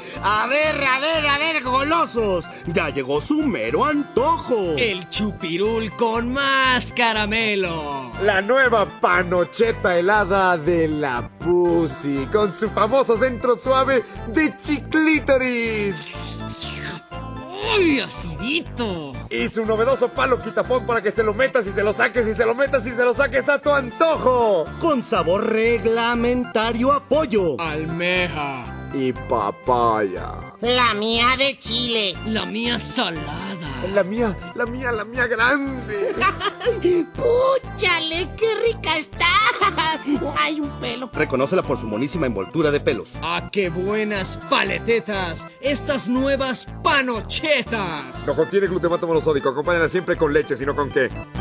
A ver, golosos. Ya llegó su mero antojo. El chupirul con más caramelo. La nueva panocheta helada de la Pussy, con su famoso centro suave de chiclítoris. ¡Uy, acidito! Y su novedoso palo quitapón para que se lo metas y se lo saques y se lo metas y se lo saques a tu antojo. Con sabor reglamentario a pollo. Almeja. Y papaya. La mía de chile. La mía salada. La mía grande. ¡Púchale, qué rica está! ¡Hay un pelo! Reconócela por su monísima envoltura de pelos. ¡Ah, qué buenas paletetas! Estas nuevas panochetas. No contiene glutamato monosódico. Acompáñala siempre con leche, sino con qué.